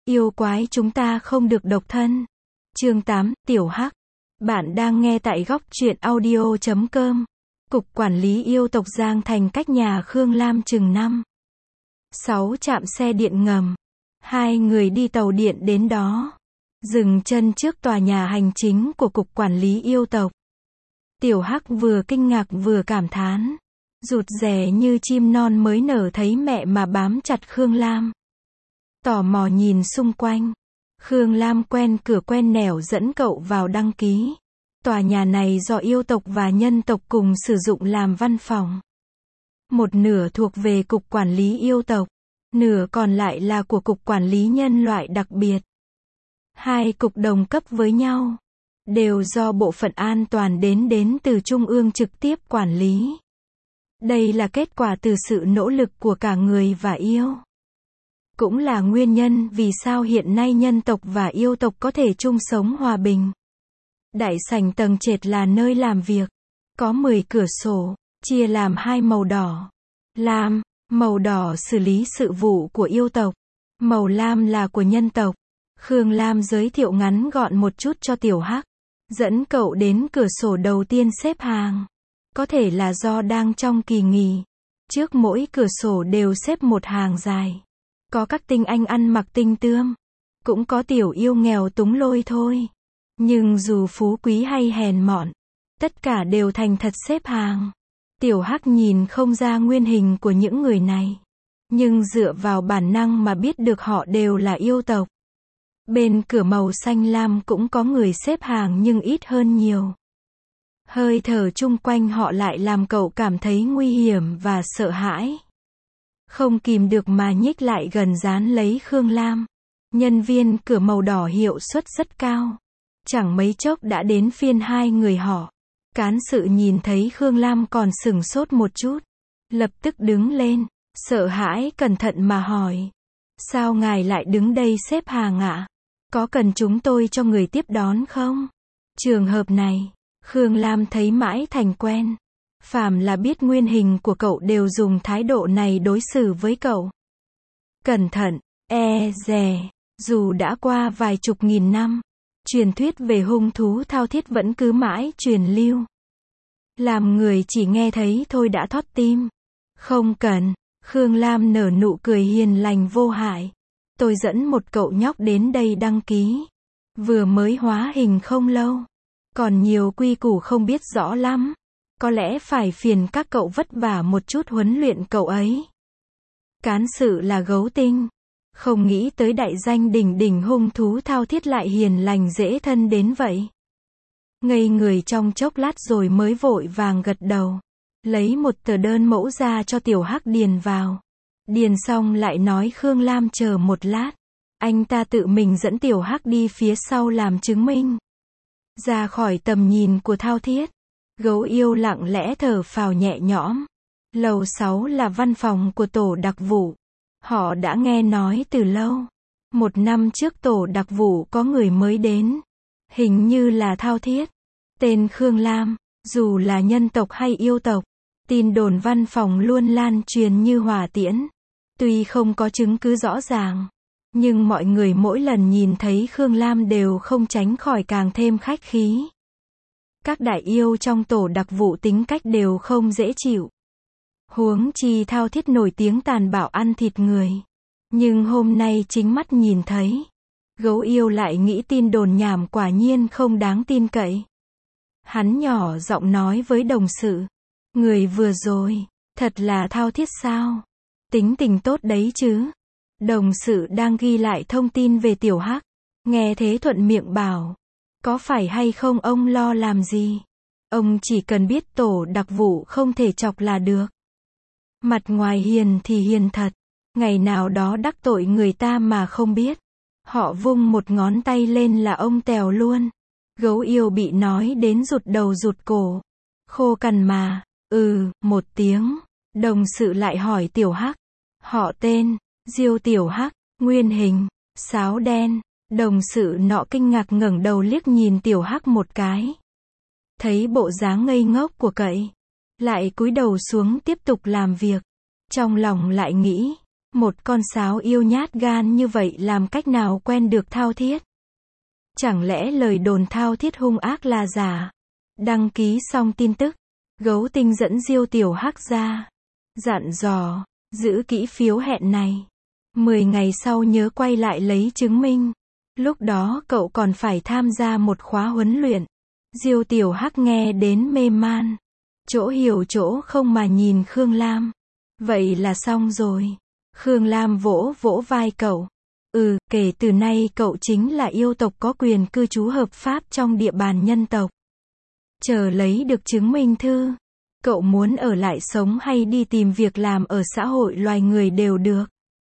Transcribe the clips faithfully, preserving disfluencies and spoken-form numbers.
Yêu quái chúng ta không được độc thân. Chương tám, Tiểu Hắc. Bạn đang nghe tại góc truyện audio chấm com. Cục Quản lý yêu tộc Giang Thành cách nhà Khương Lam chừng năm sáu trạm xe điện ngầm. Hai người đi tàu điện đến đó. Dừng chân trước tòa nhà hành chính của Cục Quản lý yêu tộc. Tiểu Hắc vừa kinh ngạc vừa cảm thán. Rụt rè như chim non mới nở thấy mẹ mà bám chặt Khương Lam. Tò mò nhìn xung quanh. Khương Lam quen cửa quen nẻo dẫn cậu vào đăng ký. Tòa nhà này do yêu tộc và nhân tộc cùng sử dụng làm văn phòng. Một nửa thuộc về Cục Quản lý yêu tộc, nửa còn lại là của Cục Quản lý nhân loại đặc biệt. Hai cục đồng cấp với nhau, đều do Bộ phận An toàn đến đến từ Trung ương trực tiếp quản lý. Đây là kết quả từ sự nỗ lực của cả người và yêu. Cũng là nguyên nhân vì sao hiện nay nhân tộc và yêu tộc có thể chung sống hòa bình. Đại sảnh tầng trệt là nơi làm việc. Có mười cửa sổ, chia làm hai màu đỏ. Lam, màu đỏ xử lý sự vụ của yêu tộc. Màu lam là của nhân tộc. Khương Lam giới thiệu ngắn gọn một chút cho Tiểu Hắc. Dẫn cậu đến cửa sổ đầu tiên xếp hàng. Có thể là do đang trong kỳ nghỉ. Trước mỗi cửa sổ đều xếp một hàng dài. Có các tinh anh ăn mặc tinh tươm. Cũng có tiểu yêu nghèo túng lôi thôi. Nhưng dù phú quý hay hèn mọn, tất cả đều thành thật xếp hàng. Tiểu Hắc nhìn không ra nguyên hình của những người này. Nhưng dựa vào bản năng mà biết được họ đều là yêu tộc. Bên cửa màu xanh lam cũng có người xếp hàng nhưng ít hơn nhiều. Hơi thở chung quanh họ lại làm cậu cảm thấy nguy hiểm và sợ hãi. Không kìm được mà nhích lại gần dán lấy Khương Lam. Nhân viên cửa màu đỏ hiệu suất rất cao. Chẳng mấy chốc đã đến phiên hai người họ. Cán sự nhìn thấy Khương Lam còn sửng sốt một chút. Lập tức đứng lên, sợ hãi cẩn thận mà hỏi. Sao ngài lại đứng đây xếp hàng ạ? Có cần chúng tôi cho người tiếp đón không? Trường hợp này, Khương Lam thấy mãi thành quen. Phàm là biết nguyên hình của cậu đều dùng thái độ này đối xử với cậu. Cẩn thận, e dè, dù đã qua vài chục nghìn năm. Truyền thuyết về hung thú thao thiết vẫn cứ mãi truyền lưu. Làm người chỉ nghe thấy thôi đã thót tim. Không cần, Khương Lam nở nụ cười hiền lành vô hại. Tôi dẫn một cậu nhóc đến đây đăng ký. Vừa mới hóa hình không lâu. Còn nhiều quy củ không biết rõ lắm. Có lẽ phải phiền các cậu vất vả một chút huấn luyện cậu ấy. Cán sự là gấu tinh. Không nghĩ tới đại danh đỉnh đỉnh hung thú thao thiết lại hiền lành dễ thân đến vậy. Ngây người trong chốc lát rồi mới vội vàng gật đầu. Lấy một tờ đơn mẫu ra cho Tiểu Hắc điền vào. Điền xong lại nói Khương Lam chờ một lát. Anh ta tự mình dẫn Tiểu Hắc đi phía sau làm chứng minh. Ra khỏi tầm nhìn của thao thiết. Gấu yêu lặng lẽ thở phào nhẹ nhõm. Lầu sáu là văn phòng của tổ đặc vụ. Họ đã nghe nói từ lâu. Một năm trước tổ đặc vụ có người mới đến. Hình như là thao thiết. Tên Khương Lam. Dù là nhân tộc hay yêu tộc. Tin đồn văn phòng luôn lan truyền như hỏa tiễn. Tuy không có chứng cứ rõ ràng. Nhưng mọi người mỗi lần nhìn thấy Khương Lam đều không tránh khỏi càng thêm khách khí. Các đại yêu trong tổ đặc vụ tính cách đều không dễ chịu. Huống chi thao thiết nổi tiếng tàn bạo ăn thịt người. Nhưng hôm nay chính mắt nhìn thấy. Gấu yêu lại nghĩ tin đồn nhảm quả nhiên không đáng tin cậy. Hắn nhỏ giọng nói với đồng sự. Người vừa rồi, thật là thao thiết sao? Tính tình tốt đấy chứ. Đồng sự đang ghi lại thông tin về Tiểu Hắc. Nghe thế thuận miệng bảo. Có phải hay không ông lo làm gì? Ông chỉ cần biết tổ đặc vụ không thể chọc là được. Mặt ngoài hiền thì hiền thật. Ngày nào đó đắc tội người ta mà không biết. Họ vung một ngón tay lên là ông tèo luôn. Gấu yêu bị nói đến rụt đầu rụt cổ. Khô cằn mà. Ừ, một tiếng. Đồng sự lại hỏi Tiểu Hắc. Họ tên, Diêu Tiểu Hắc, nguyên hình, sáo đen. Đồng sự nọ kinh ngạc ngẩng đầu liếc nhìn Tiểu Hắc một cái. Thấy bộ dáng ngây ngốc của cậy. Lại cúi đầu xuống tiếp tục làm việc. Trong lòng lại nghĩ. Một con sáo yêu nhát gan như vậy làm cách nào quen được Thao Thiết? Chẳng lẽ lời đồn Thao Thiết hung ác là giả? Đăng ký xong tin tức, Gấu Tinh dẫn Diêu Tiểu Hắc ra, dặn dò, giữ kỹ phiếu hẹn này. mười ngày sau nhớ quay lại lấy chứng minh. Lúc đó cậu còn phải tham gia một khóa huấn luyện. Diêu Tiểu Hắc nghe đến mê man. Chỗ hiểu chỗ không mà nhìn Khương Lam. Vậy là xong rồi. Khương Lam vỗ vỗ vai cậu. Ừ, kể từ nay cậu chính là yêu tộc có quyền cư trú hợp pháp trong địa bàn nhân tộc. Chờ lấy được chứng minh thư. Cậu muốn ở lại sống hay đi tìm việc làm ở xã hội loài người đều được.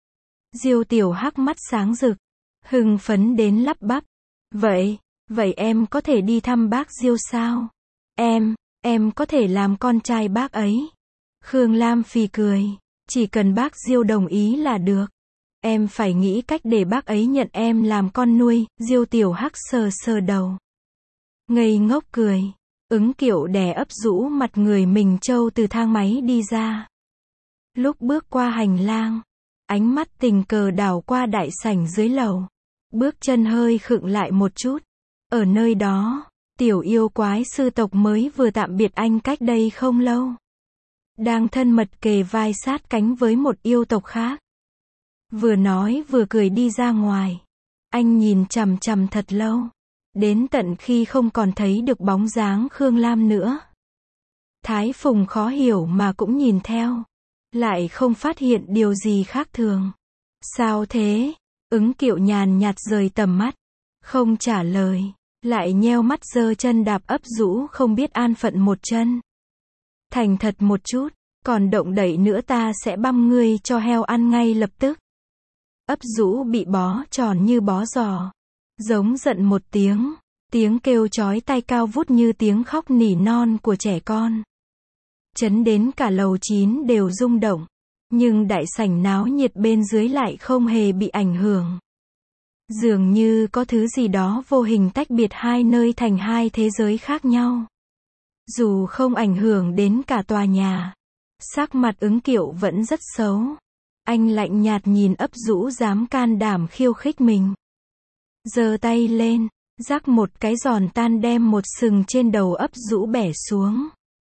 Diêu Tiểu Hắc mắt sáng rực. Hưng phấn đến lắp bắp. Vậy, vậy em có thể đi thăm bác Diêu sao? Em, em có thể làm con trai bác ấy. Khương Lam phì cười. Chỉ cần bác Diêu đồng ý là được. Em phải nghĩ cách để bác ấy nhận em làm con nuôi. Diêu Tiểu Hắc sờ sờ đầu. Ngây ngốc cười. Ứng Kiệu đè ấp rũ mặt người mình trâu từ thang máy đi ra. Lúc bước qua hành lang, ánh mắt tình cờ đảo qua đại sảnh dưới lầu. Bước chân hơi khựng lại một chút. Ở nơi đó, tiểu yêu quái sư tộc mới vừa tạm biệt anh cách đây không lâu. Đang thân mật kề vai sát cánh với một yêu tộc khác. Vừa nói vừa cười đi ra ngoài. Anh nhìn chằm chằm thật lâu. Đến tận khi không còn thấy được bóng dáng Khương Lam nữa. Thái Phùng khó hiểu mà cũng nhìn theo. Lại không phát hiện điều gì khác thường. Sao thế? Ứng Kiệu nhàn nhạt rời tầm mắt. Không trả lời. Lại nheo mắt giơ chân đạp ấp rũ không biết an phận một chân. Thành thật một chút. Còn động đậy nữa ta sẽ băm ngươi cho heo ăn ngay lập tức. Ấp rũ bị bó tròn như bó giò. Giống giận một tiếng. Tiếng kêu chói tai cao vút như tiếng khóc nỉ non của trẻ con. Chấn đến cả lầu chín đều rung động. Nhưng đại sảnh náo nhiệt bên dưới lại không hề bị ảnh hưởng. Dường như có thứ gì đó vô hình tách biệt hai nơi thành hai thế giới khác nhau. Dù không ảnh hưởng đến cả tòa nhà. Sắc mặt Ứng Kiệu vẫn rất xấu. Anh lạnh nhạt nhìn ấp rũ dám can đảm khiêu khích mình. Giơ tay lên, rắc một cái giòn tan đem một sừng trên đầu ấp rũ bẻ xuống.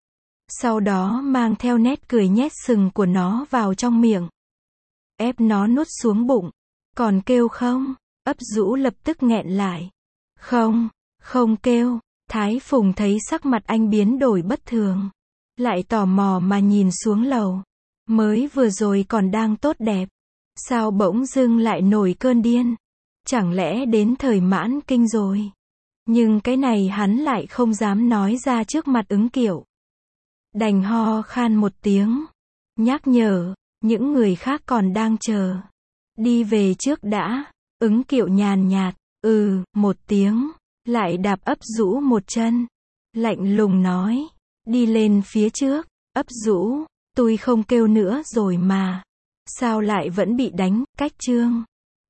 Sau đó mang theo nét cười nhét sừng của nó vào trong miệng. Ép nó nuốt xuống bụng. Còn kêu không? Ấp rũ lập tức nghẹn lại. Không, không kêu. Thái Phùng thấy sắc mặt anh biến đổi bất thường. Lại tò mò mà nhìn xuống lầu. Mới vừa rồi còn đang tốt đẹp. Sao bỗng dưng lại nổi cơn điên? Chẳng lẽ đến thời mãn kinh rồi? Nhưng cái này hắn lại không dám nói ra trước mặt Ứng Kiệu. Đành ho khan một tiếng. Nhắc nhở, những người khác còn đang chờ. Đi về trước đã. Ứng Kiệu nhàn nhạt, ừ, một tiếng. Lại đạp ấp rũ một chân. Lạnh lùng nói, đi lên phía trước. Ấp rũ, tôi không kêu nữa rồi mà. Sao lại vẫn bị đánh, cách chương.